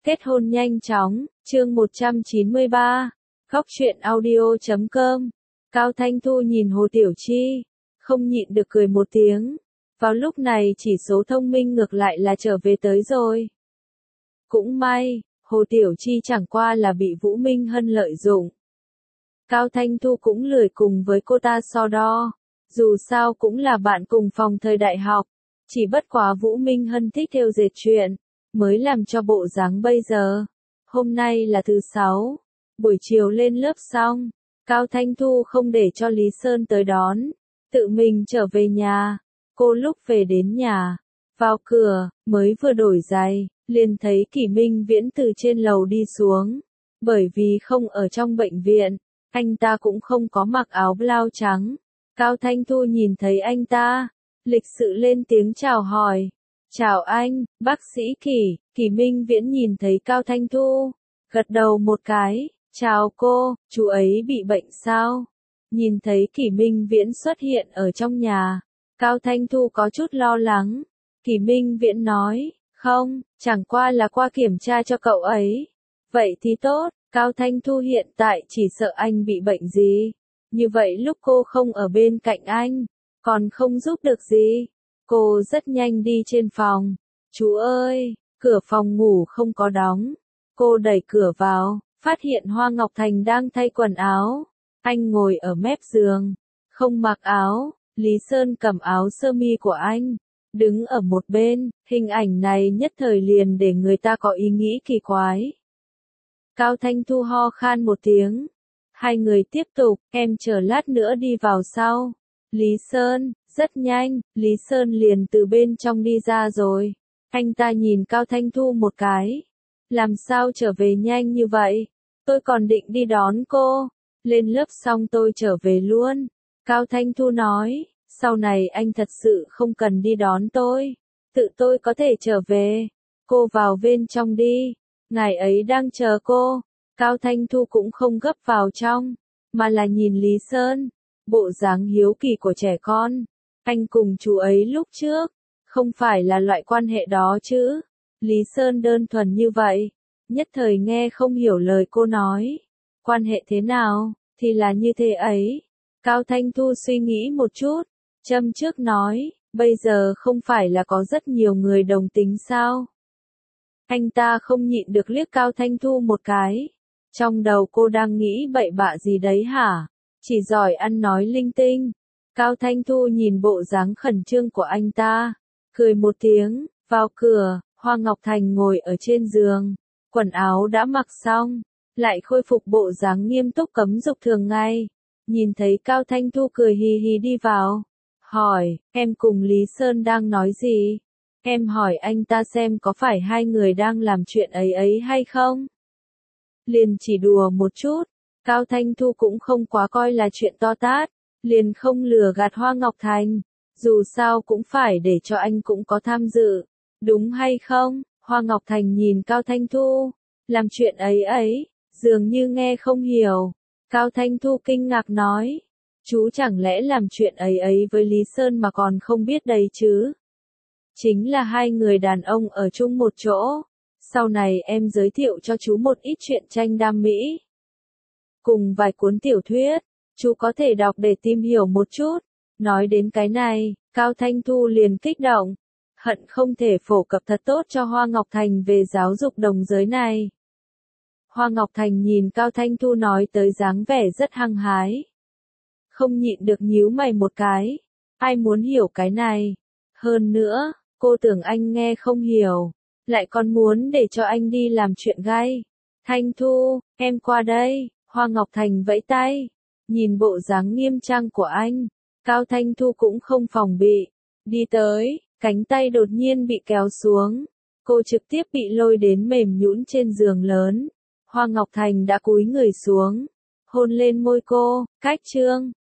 Kết hôn nhanh chóng, chương 193, Góc truyện audio.com. Cao Thanh Thu nhìn Hồ Tiểu Chi, không nhịn được cười một tiếng. Vào lúc này chỉ số thông minh ngược lại là trở về tới rồi. Cũng may, Hồ Tiểu Chi chẳng qua là bị Vũ Minh Hân lợi dụng. Cao Thanh Thu cũng lười cùng với cô ta so đo, dù sao cũng là bạn cùng phòng thời đại học, chỉ bất quá Vũ Minh Hân thích thêu dệt chuyện, mới làm cho bộ dáng bây giờ. Hôm nay là thứ 6, buổi chiều lên lớp xong, Cao Thanh Thu không để cho Lý Sơn tới đón, tự mình trở về nhà. Cô lúc về đến nhà, vào cửa, mới vừa đổi giày, liền thấy Kỷ Minh Viễn từ trên lầu đi xuống. Bởi vì không ở trong bệnh viện, anh ta cũng không có mặc áo blau trắng. Cao Thanh Thu nhìn thấy anh ta, lịch sự lên tiếng chào hỏi. Chào anh, bác sĩ Kỷ. Kỷ Minh Viễn nhìn thấy Cao Thanh Thu, gật đầu một cái. Chào cô, chú ấy bị bệnh sao? Nhìn thấy Kỷ Minh Viễn xuất hiện ở trong nhà, Cao Thanh Thu có chút lo lắng. Kỷ Minh Viễn nói, không, chẳng qua là qua kiểm tra cho cậu ấy. Vậy thì tốt, Cao Thanh Thu hiện tại chỉ sợ anh bị bệnh gì. Như vậy lúc cô không ở bên cạnh anh, còn không giúp được gì. Cô rất nhanh đi trên phòng. Chú ơi, cửa phòng ngủ không có đóng. Cô đẩy cửa vào, phát hiện Hoa Ngọc Thành đang thay quần áo. Anh ngồi ở mép giường, không mặc áo. Lý Sơn cầm áo sơ mi của anh, đứng ở một bên. Hình ảnh này nhất thời liền để người ta có ý nghĩ kỳ quái. Cao Thanh Thu ho khan một tiếng. Hai người tiếp tục, em chờ lát nữa đi vào sau. Lý Sơn, rất nhanh, Lý Sơn liền từ bên trong đi ra rồi. Anh ta nhìn Cao Thanh Thu một cái. Làm sao trở về nhanh như vậy? Tôi còn định đi đón cô. Lên lớp xong tôi trở về luôn. Cao Thanh Thu nói, sau này anh thật sự không cần đi đón tôi. Tự tôi có thể trở về. Cô vào bên trong đi. Ngài ấy đang chờ cô. Cao Thanh Thu cũng không gấp vào trong, mà là nhìn Lý Sơn. Bộ dáng hiếu kỳ của trẻ con. Anh cùng chú ấy lúc trước, không phải là loại quan hệ đó chứ. Lý Sơn đơn thuần như vậy, nhất thời nghe không hiểu lời cô nói. Quan hệ thế nào, thì là như thế ấy. Cao Thanh Thu suy nghĩ một chút, châm trước nói, bây giờ không phải là có rất nhiều người đồng tính sao? Anh ta không nhịn được liếc Cao Thanh Thu một cái. Trong đầu cô đang nghĩ bậy bạ gì đấy hả? Chỉ giỏi ăn nói linh tinh. Cao Thanh Thu nhìn bộ dáng khẩn trương của anh ta, cười một tiếng. Vào cửa, Hoa Ngọc Thành ngồi ở trên giường, quần áo đã mặc xong, lại khôi phục bộ dáng nghiêm túc cấm dục thường ngày. Nhìn thấy Cao Thanh Thu cười hì hì đi vào, hỏi, em cùng Lý Sơn đang nói gì? Em hỏi anh ta xem có phải hai người đang làm chuyện ấy ấy hay không? Liền chỉ đùa một chút, Cao Thanh Thu cũng không quá coi là chuyện to tát, liền không lừa gạt Hoa Ngọc Thành, dù sao cũng phải để cho anh cũng có tham dự, đúng hay không? Hoa Ngọc Thành nhìn Cao Thanh Thu, làm chuyện ấy ấy, dường như nghe không hiểu. Cao Thanh Thu kinh ngạc nói, chú chẳng lẽ làm chuyện ấy ấy với Lý Sơn mà còn không biết đấy chứ? Chính là hai người đàn ông ở chung một chỗ. Sau này em giới thiệu cho chú một ít truyện tranh Đam Mỹ. Cùng vài cuốn tiểu thuyết, chú có thể đọc để tìm hiểu một chút. Nói đến cái này, Cao Thanh Thu liền kích động. Hận không thể phổ cập thật tốt cho Hoa Ngọc Thành về giáo dục đồng giới này. Hoa Ngọc Thành nhìn Cao Thanh Thu nói tới dáng vẻ rất hăng hái. Không nhịn được nhíu mày một cái. Ai muốn hiểu cái này? Hơn nữa, cô tưởng anh nghe không hiểu. Lại còn muốn để cho anh đi làm chuyện gay. Thanh Thu, em qua đây. Hoa Ngọc Thành vẫy tay. Nhìn bộ dáng nghiêm trang của anh, Cao Thanh Thu cũng không phòng bị. Đi tới, cánh tay đột nhiên bị kéo xuống. Cô trực tiếp bị lôi đến mềm nhũn trên giường lớn. Hoa Ngọc Thành đã cúi người xuống, hôn lên môi cô, cách chương.